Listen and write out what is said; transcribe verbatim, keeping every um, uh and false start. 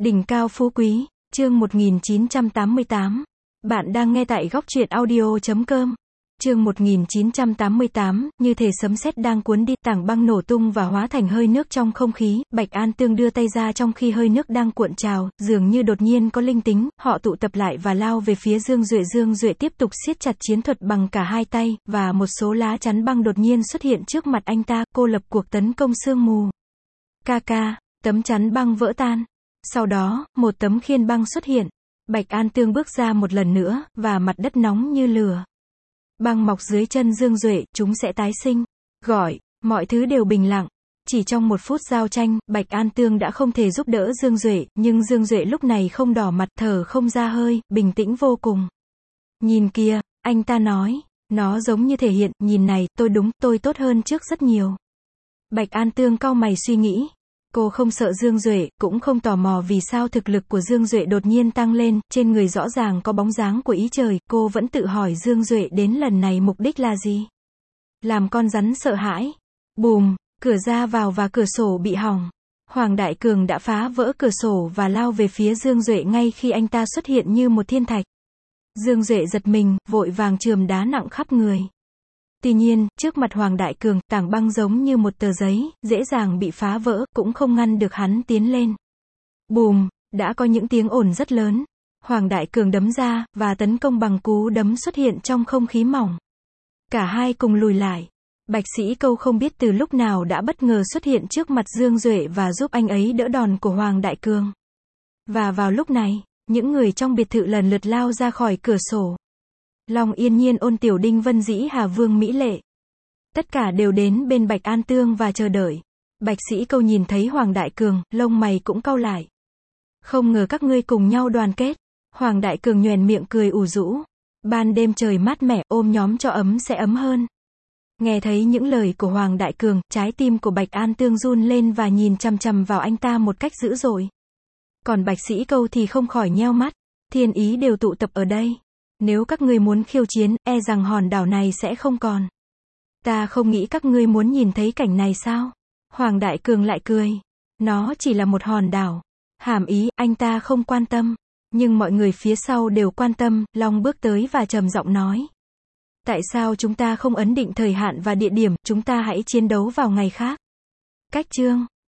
Đỉnh cao phú quý, chương một nghìn chín trăm tám mươi tám. Bạn đang nghe tại góc truyện audio chấm com. Chương một nghìn chín trăm tám mươi tám, như thể sấm sét đang cuốn đi, tảng băng nổ tung và hóa thành hơi nước trong không khí. Bạch An Tương đưa tay ra trong khi hơi nước đang cuộn trào, dường như đột nhiên có linh tính, họ tụ tập lại và lao về phía Dương Duệ. Dương Duệ tiếp tục siết chặt chiến thuật bằng cả hai tay, và một số lá chắn băng đột nhiên xuất hiện trước mặt anh ta, cô lập cuộc tấn công sương mù. Ca ca, tấm chắn băng vỡ tan. Sau đó, một tấm khiên băng xuất hiện. Bạch An Tương bước ra một lần nữa, và mặt đất nóng như lửa. Băng mọc dưới chân Dương Duệ, chúng sẽ tái sinh. Gọi, mọi thứ đều bình lặng. Chỉ trong một phút giao tranh, Bạch An Tương đã không thể giúp đỡ Dương Duệ, nhưng Dương Duệ lúc này không đỏ mặt, thở không ra hơi, bình tĩnh vô cùng. Nhìn kìa, anh ta nói, nó giống như thể hiện, nhìn này, tôi đúng, tôi tốt hơn trước rất nhiều. Bạch An Tương cau mày suy nghĩ. Cô không sợ Dương Duệ, cũng không tò mò vì sao thực lực của Dương Duệ đột nhiên tăng lên, trên người rõ ràng có bóng dáng của ý trời, cô vẫn tự hỏi Dương Duệ đến lần này mục đích là gì? Làm con rắn sợ hãi. Bùm, cửa ra vào và cửa sổ bị hỏng. Hoàng Đại Cường đã phá vỡ cửa sổ và lao về phía Dương Duệ ngay khi anh ta xuất hiện như một thiên thạch. Dương Duệ giật mình, vội vàng chườm đá nặng khắp người. Tuy nhiên, trước mặt Hoàng Đại Cường, tảng băng giống như một tờ giấy, dễ dàng bị phá vỡ, cũng không ngăn được hắn tiến lên. Bùm, đã có những tiếng ồn rất lớn. Hoàng Đại Cường đấm ra, và tấn công bằng cú đấm xuất hiện trong không khí mỏng. Cả hai cùng lùi lại. Bạch Sĩ Câu không biết từ lúc nào đã bất ngờ xuất hiện trước mặt Dương Duệ và giúp anh ấy đỡ đòn của Hoàng Đại Cường. Và vào lúc này, những người trong biệt thự lần lượt lao ra khỏi cửa sổ. Long Yên Nhiên, Ôn Tiểu Đinh, Vân Dĩ Hà, Vương Mỹ Lệ. Tất cả đều đến bên Bạch An Tương và chờ đợi. Bạch Sĩ Câu nhìn thấy Hoàng Đại Cường, lông mày cũng cau lại. Không ngờ các ngươi cùng nhau đoàn kết. Hoàng Đại Cường nhoẻn miệng cười ủ rũ. Ban đêm trời mát mẻ, ôm nhóm cho ấm sẽ ấm hơn. Nghe thấy những lời của Hoàng Đại Cường, trái tim của Bạch An Tương run lên và nhìn chằm chằm vào anh ta một cách dữ dội. Còn Bạch Sĩ Câu thì không khỏi nheo mắt. Thiên ý đều tụ tập ở đây. Nếu các ngươi muốn khiêu chiến, e rằng hòn đảo này sẽ không còn. Ta không nghĩ các ngươi muốn nhìn thấy cảnh này sao? Hoàng Đại Cường lại cười. Nó chỉ là một hòn đảo. Hàm ý, anh ta không quan tâm. Nhưng mọi người phía sau đều quan tâm. Long bước tới và trầm giọng nói. Tại sao chúng ta không ấn định thời hạn và địa điểm, chúng ta hãy chiến đấu vào ngày khác? Cách chương.